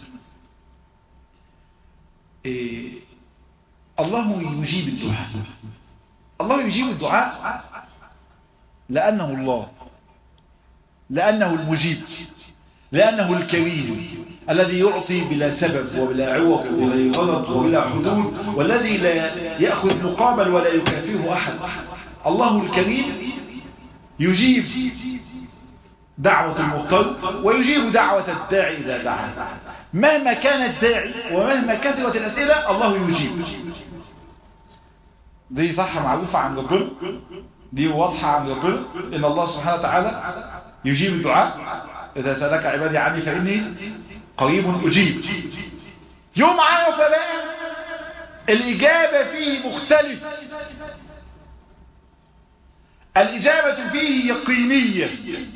إيه الله يجيب الدعاء. الله يجيب الدعاء لأنه الله، لأنه المجيب، لأنه الكريم الذي يعطي بلا سبب وبلا عوض وبلا غلط وبلا حدود، والذي لا يأخذ مقابل ولا يكافئه أحد. الله الكريم يجيب دعوة المضطر ويجيب دعوة الداعي إذا دعا. مهما كان الداعي ومهما كثرت الأسئلة الله يجيب. دي صح معروفة عن ربنا، دي واضحة عن ربنا، إن الله سبحانه وتعالى يجيب الدعاء. إذا سألك عبادي عني فإني قريب أجيب. يوم عرفة بقى الإجابة فيه مختلفة، الإجابة فيه يقينية،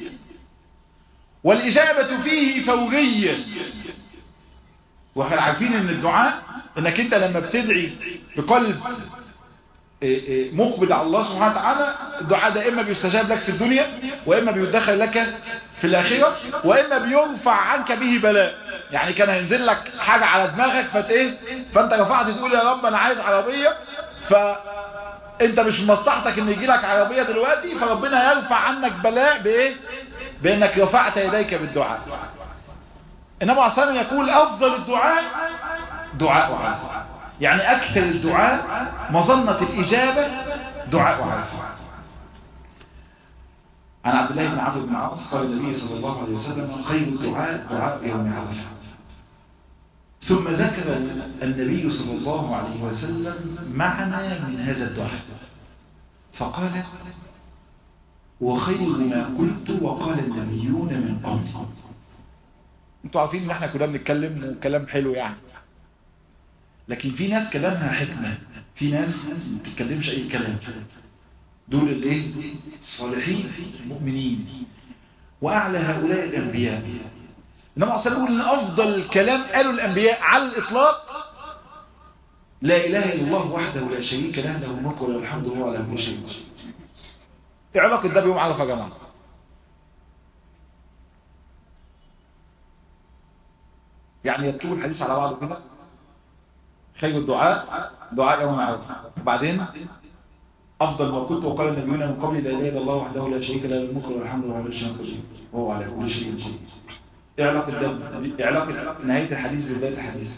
والإجابة فيه فورية. واحنا عارفين ان الدعاء انك انت لما بتدعي بقلب مقبل على الله سبحانه وتعالى، الدعاء ده اما بيستجاب لك في الدنيا، واما بيدخل لك في الاخره، واما بيرفع عنك به بلاء. يعني كان هينزل لك حاجه على دماغك فت ايه فانت رفعت تقول يا رب انا عايز عربيه، فانت مش مصلحتك ان يجي لك عربيه دلوقتي، فربنا يرفع عنك بلاء بايه؟ بانك رفعت يديك بالدعاء. انما عصام يقول افضل الدعاء دعاء عرفة. يعني اكثر الدعاء مظنة الاجابة دعاء عرفة. عن عبد الله بن عمرو بن العاص قال النبي صلى الله عليه وسلم خير الدعاء دعاء يوم عرفة. ثم ذكر النبي صلى الله عليه وسلم معنى من هذا الدعاء فقال وخير ما قلت وقال النبيون من قبل. انتوا عارفين ان احنا كلنا بنتكلم وكلام حلو يعني، لكن في ناس كلامها حكمة، في ناس ما بتتكلمش اي كلام، دول الايه؟ الصالحين المؤمنين، واعلى هؤلاء الانبياء. انما اصلا يقول ان افضل الكلام قالوا الانبياء على الاطلاق لا اله الا الله وحده لا شريك له له الملك وله الحمد وهو على كل شيء قدير. ايه علاقه ده بيوم عرفه يا جماعه؟ يعني يكتبوا الحديث على بعضه كده، خير الدعاء دعاء يوم عرفه، وبعدين افضل ما كنت وقال النبيون من قبل لا اله الا الله وحده لا شريك له له الملك وله الحمد وهو على كل شيء قدير وهو على كل شيء قدير. ايه علاقه ده؟ ايه علاقه نهايه الحديث ببدايه الحديث؟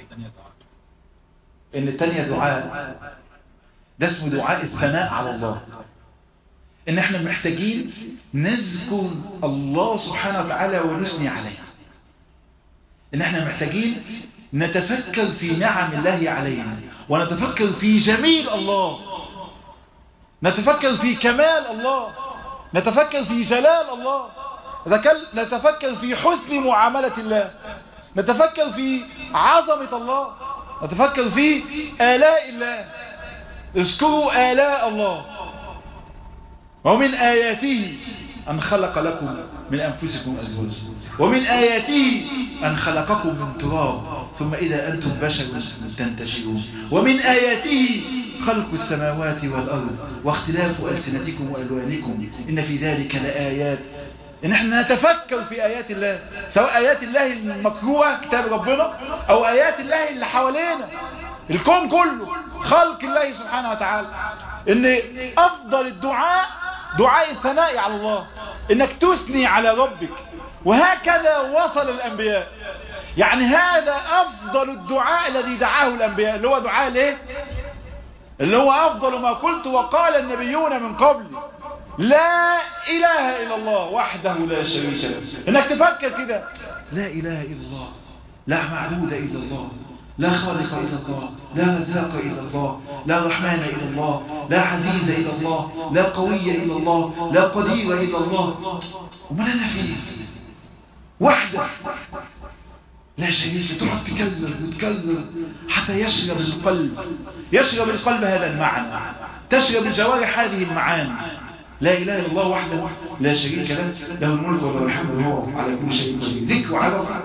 ان الثانيه دعاء، ده اسمه دعاء الثناء على الله. ان احنا محتاجين نذكر الله سبحانه وتعالى ونثني عليه. ان احنا محتاجين نتفكر في نعم الله علينا، ونتفكر في جميل الله، نتفكر في كمال الله، نتفكر في جلال الله، نتفكر في حسن معاملة الله، نتفكر في عظمة الله، نتفكر في آلاء الله. اذكروا آلاء الله. ومن آياته أن خلق لكم من أنفسكم أزواجا، ومن آياته أن خلقكم من تراب ثم إذا أنتم بشر تنتشرون، ومن آياته خلق السماوات والأرض واختلاف ألسنتكم وألوانكم إن في ذلك لآيات. إن احنا نتفكر في آيات الله، سواء آيات الله المقروءة كتاب ربنا أو آيات الله اللي حوالينا، الكون كله خلق الله سبحانه وتعالى. إن أفضل الدعاء دعاء الثناء على الله، إنك تثني على ربك، وهكذا وصل الأنبياء. يعني هذا أفضل الدعاء الذي دعاه الأنبياء، اللي هو دعاء ليه؟ اللي هو أفضل ما قلت وقال النبيون من قبل لا إله إلا الله وحده لا شريك له. إنك تفكر كده، لا إله إلا الله، لا معبود إلا الله، لا خالق إلا الله، لا رزاق إلا الله، لا رحمن إلا الله، لا عزيز إلا الله، لا قوي إلا الله، لا قدير إلا الله. وما لنا فيه وحده لا شريك له. تقعد تكرر وتكرر حتى يشرب القلب، يشرب القلب هذا المعنى، تشرب الجوارح هذه المعاني. لا إله إلا الله وحده لا شريك له له الملك وله الحمد وهو على كل شيء قدير. ذكر عرفة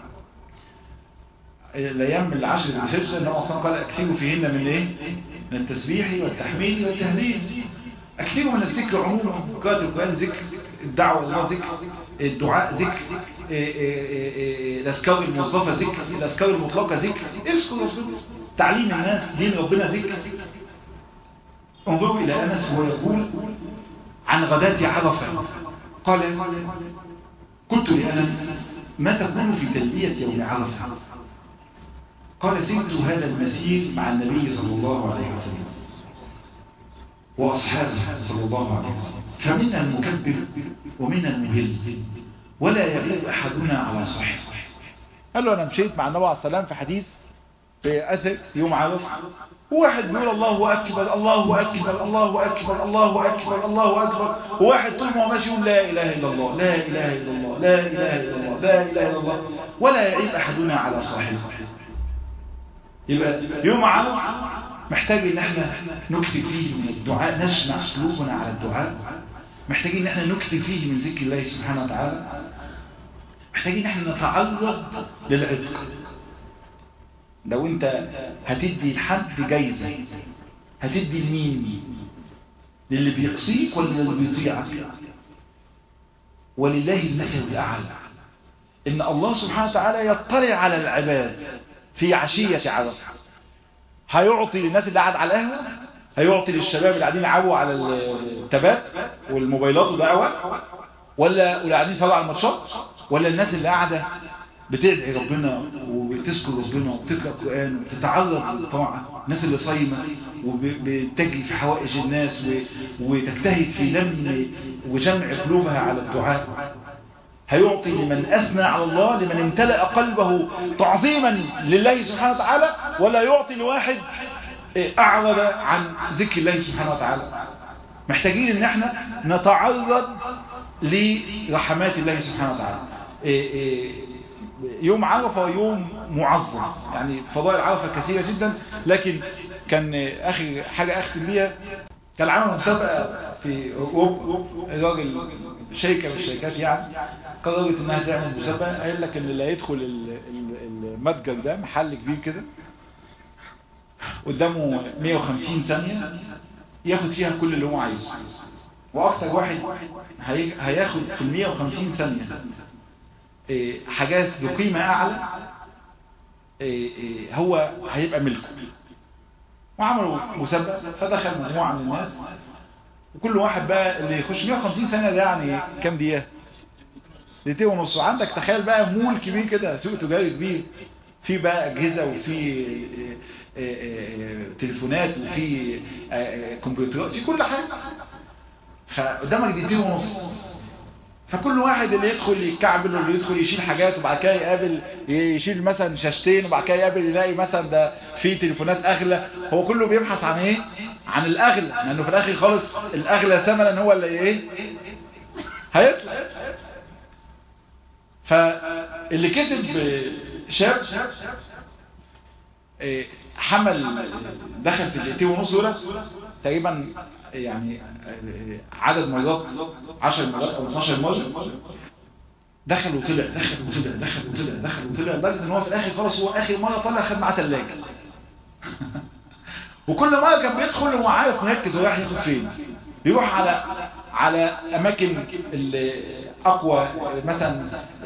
الأيام العشر ذي الحجة النبي أصلا قال أكثروا فيهن من إيه؟ من التسبيح والتحميد والتهليل. أكثروا من الذكر عموما، قراءة القرآن ذكر، الدعوة إلى الله ذكر، الدعاء ذكر، الأذكار الموظفة ذكر، الأذكار المطلقة ذكر. اذكر ربنا، تعليم الناس دين ربنا ذكر. انظروا إلى أنس وهو يقول عن غداة عرفة، قال قلت لأنس ما تكون في تلبية يوم عرفة؟ قال سرت هذا المسير مع النبي صلى الله عليه وسلم وأصحابه صلى الله عليه وسلم، فمنا المكبر ومنا المهل ولا يغيب أحدنا على صاحبه. قال له أنا مشيت مع النبي عليه السلام في حديث في أثر يوم عرفة، واحد بيقول الله أكبر الله أكبر الله أكبر الله أكبر الله أكبر، وواحد طول ما هو ماشي يقول لا إله إلا الله لا إله إلا الله لا إله إلا الله لا إله إلا الله ولا يعيب أحدنا على صاحبه. يبقى يوم عرفة محتاج ان احنا نكثر فيه من الدعاء، نشمع قلوبنا على الدعاء، محتاجين ان احنا نكثر فيه من ذكر الله سبحانه وتعالى، محتاجين ان احنا نتعرض للعتق. لو انت هتدي لحد جايزة هتدي لمين؟ للي بيقصيك ولا للي بيطيعك؟ ولله المثل الأعلى. ان الله سبحانه وتعالى يطلع على العباد في عشية عرفة، هيعطي للناس اللي قاعد على القهوة، هيعطي للشباب اللي قاعدين يلعبوا على التابات والموبايلات ودعوة، ولا اللي قاعدين يتفرجوا على الماتشات، ولا الناس اللي قاعدة بتدعي ربنا وبتذكر ربنا وبتقرأ القرآن وتتعرض للطاعة، الناس اللي صايمة وبتجري في حوائج الناس وتجتهد في لم وجمع قلوبها على الدعاء، هيعطي لمن أثنى على الله، لمن امتلأ قلبه تعظيما لله سبحانه وتعالى، ولا يعطي لواحد أعرض عن ذكر الله سبحانه وتعالى. محتاجين ان احنا نتعرض لرحمات الله سبحانه وتعالى. يوم عرفة يوم معظم، يعني فضائل عرفة كثيرة جدا، لكن كان اخر حاجة اختم بيها، كان عمل مسابقة في اوروبا، الراجل شركة من الشركات يعني قررت انها تعمل مسابقة، قال لك ان اللي هيدخل المتجر ده، محل كبير كده قدامه مية وخمسين ثانية ياخد فيها كل اللي هو عايزه، واكتر واحد هياخد في ال مية وخمسين ثانية حاجات بقيمة اعلى هو هيبقى ملكه. وعملوا مسابقة، فدخل مجموعة من الناس، وكل واحد بقى اللي يخش مية وخمسين ثانية ده يعني كام دقيقة؟ دقيقتين ونص. عندك تخيل بقى مول كبير كده، سوق تجاري كبير، في بقى أجهزة وفي تليفونات وفي كمبيوترات، في كل حاجة، فقدامك دقيقتين ونص. فكل واحد اللي يدخل يتكعبل واللي يدخل يشيل حاجات، وبعد كده يقابل يشيل مثلا شاشتين، وبعد كده يقابل يلاقي مثلا ده في تليفونات اغلى. هو كله بيبحث عن ايه؟ عن الاغلى، لانه في الاخر خالص الاغلى ثمنا هو اللي ايه هيطلع. فاللي كتب شاب حمل دخل في الدقيقتين ونص دول تقريبا يعني عدد مرات عشر مرات او اتناشر مرة، دخل وطلع دخل وطلع دخل وطلع دخل وطلع لدرجة ان هو في الاخر خلاص هو اخر مرة طلع خد معاه ثلاجة. وكل مرة كان بيدخل وهو عارف مركز هو رايح ياخد فين، بيروح على على اماكن الاقوى، مثلا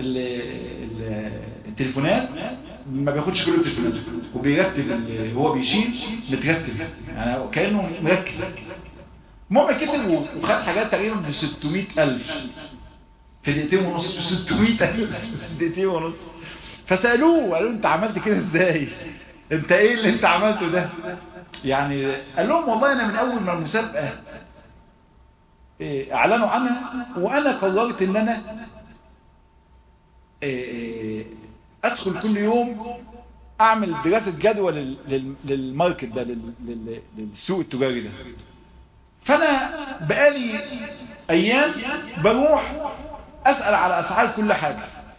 التليفونات ما بياخدش كل التليفونات، وبيرتب هو بيشيل مترتب يعني كأنه مركز. المهم كتب وخد حاجات تقريبا ب ستمائة ألف في دقيقتين ونص، ب ستمائة ألف في دقيقتين ونص. فسألوه قالوا انت عملت كده ازاي؟ انت ايه اللي انت عملته ده؟ يعني قال لهم والله انا من اول ما المسابقة اعلنوا عنها وانا قررت ان انا ادخل كل يوم اعمل دراسة جدوى للماركت ده، للسوق التجاري ده. فانا بقالي ايام بروح اسأل على اسعار كل حاجة،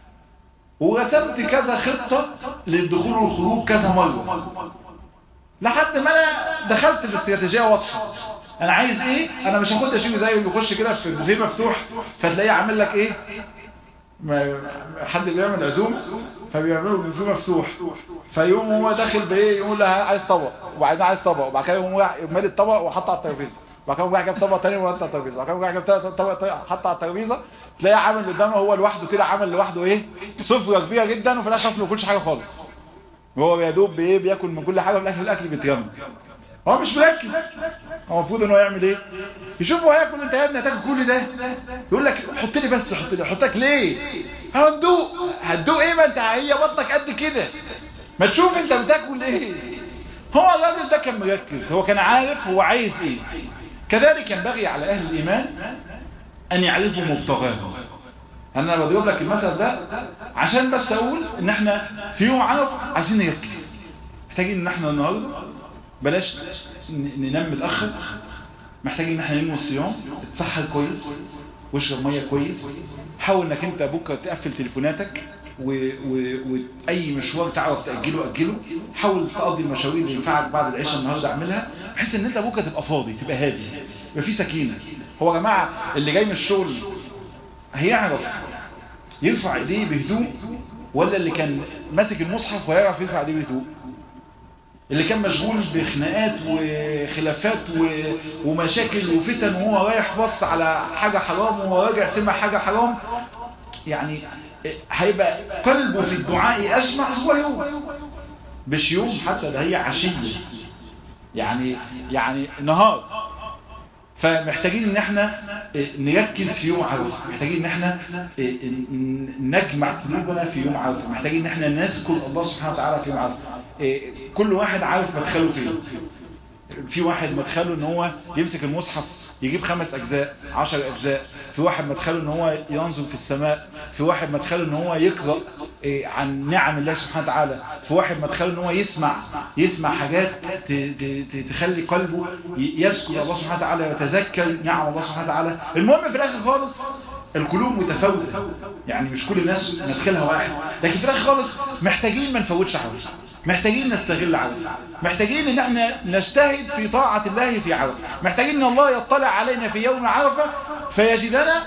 ورسمت كذا خطة للدخول والخروج كذا مرة، لحد ما انا دخلت الاستراتيجية واضحة. انا عايز ايه؟ انا مش هاخد اشيله زي اللي بيخش كده في بوفيه مفتوح فتلاقيه عامل لك ايه، ما حد بيعمل عزوم فبيعملوا بوفيه مفتوح، فيوم هو داخل بايه يقول لها عايز طبق، وبعدين عايز طبق، وبعد كده يقوم مالي الطبق وحطه على الترابيزه، وبعد كده راح جاب طبق تاني وحطه على الترابيزه، وبعد كده راح جاب طبق حطه على الترابيزه، تلاقيه عامل قدامه هو لوحده كده، عامل لوحده ايه سفره كبيره جدا، وفي الاخر ما بياكلش حاجه خالص، وهو يا دوب بايه بياكل من كل حاجه، وفي الاخر الاكل بيترمى. هو مش مركز، هو المفروض ان هو يعمل ايه؟ يشوف هو هياكل، انت يا ابني هتاكل كل ده؟ يقول لك حط لي بس، حط لي، حطك ليه؟ هتدوق هتدوق ايه؟ ما انت هي بطنك قد كده، ما تشوف انت بتاكل ايه. هو الراجل ده كان مركز، هو كان عارف هو عايز ايه. كذلك ينبغي على اهل الايمان ان يعرفوا مبتغاهم. انا بضرب لك المثل ده عشان بس اقول ان احنا في يوم عرفة عايزين نركز، محتاجين ان احنا النهارده بلاش ننام متاخر، محتاجين ان احنا ننوي الصيام، تتسحر كويس واشرب ميه كويس، حاول انك انت بكره تقفل تليفوناتك واي مشوار تعرف تاجله اجله، حاول تقضي المشاوير اللي ينفعك بعد العشاء النهارده اعملها، بحيث ان انت بكره تبقى فاضي، تبقى هادي، يبقى في سكينه. هو يا جماعه اللي جاي من الشغل هيعرف يرفع ايديه بهدوء، ولا اللي كان ماسك المصحف ويعرف يرفع ايديه بهدوء؟ اللي كان مشغول بخناقات وخلافات ومشاكل وفتن، وهو رايح بص على حاجة حرام وهو راجع سمع حاجة حرام، يعني هيبقى قلبه في الدعاء أجمع هو يوم، مش يوم حتى، ده هي عشية، يعني يعني نهار. فمحتاجين ان احنا نركز في يوم عرفة، محتاجين ان احنا نجمع قلوبنا في يوم عرفة، محتاجين ان احنا نذكر الله سبحانه وتعالى في يوم عرفة. كل واحد عارف مدخله فين. في واحد مدخله ان هو يمسك المصحف يجيب خمس اجزاء عشر اجزاء، في واحد مدخله ان هو ينظر في السماء، في واحد مدخله ان هو يقرأ عن نعم الله سبحانه وتعالى، في واحد مدخله ان هو يسمع يسمع حاجات تخلي قلبه يذكر الله سبحانه وتعالى ويتذكر نعم الله سبحانه وتعالى. المهم في الاخر خالص القلوب متفاوتة، يعني مش كل الناس مدخلها واحد، لكن في الاخر خالص محتاجين ما نفوتش عرفة، محتاجين نستغل عرفة، محتاجين ان احنا نجتهد في طاعة الله في عرفة، محتاجين ان الله يطلع علينا في يوم عرفة فيجدنا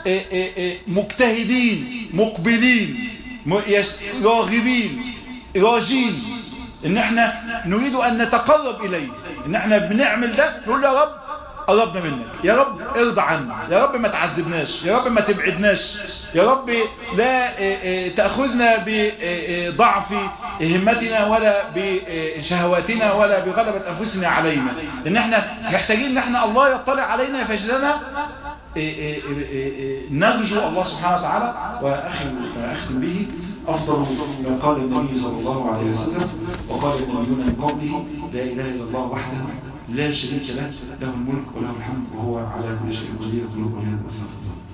مجتهدين مقبلين راغبين راجين، ان احنا نريد ان نتقرب اليه، ان احنا بنعمل ده نقول يا رب قربنا منك، يا رب ارضى عنا، يا رب ما تعذبناش، يا رب ما تبعدناش، يا رب لا تأخذنا بضعف همتنا ولا بشهواتنا ولا بغلبة أنفسنا علينا، ان احنا محتاجين ان احنا الله يطلع علينا فيجدنا نرجو الله سبحانه وتعالى. وأختم به أفضل ما قال النبي صلى الله عليه وسلم وقال النبيون من قبله لا إله إلا الله وحده لا شريك له، له الملك وله الحمد وهو على كل شيء قدير.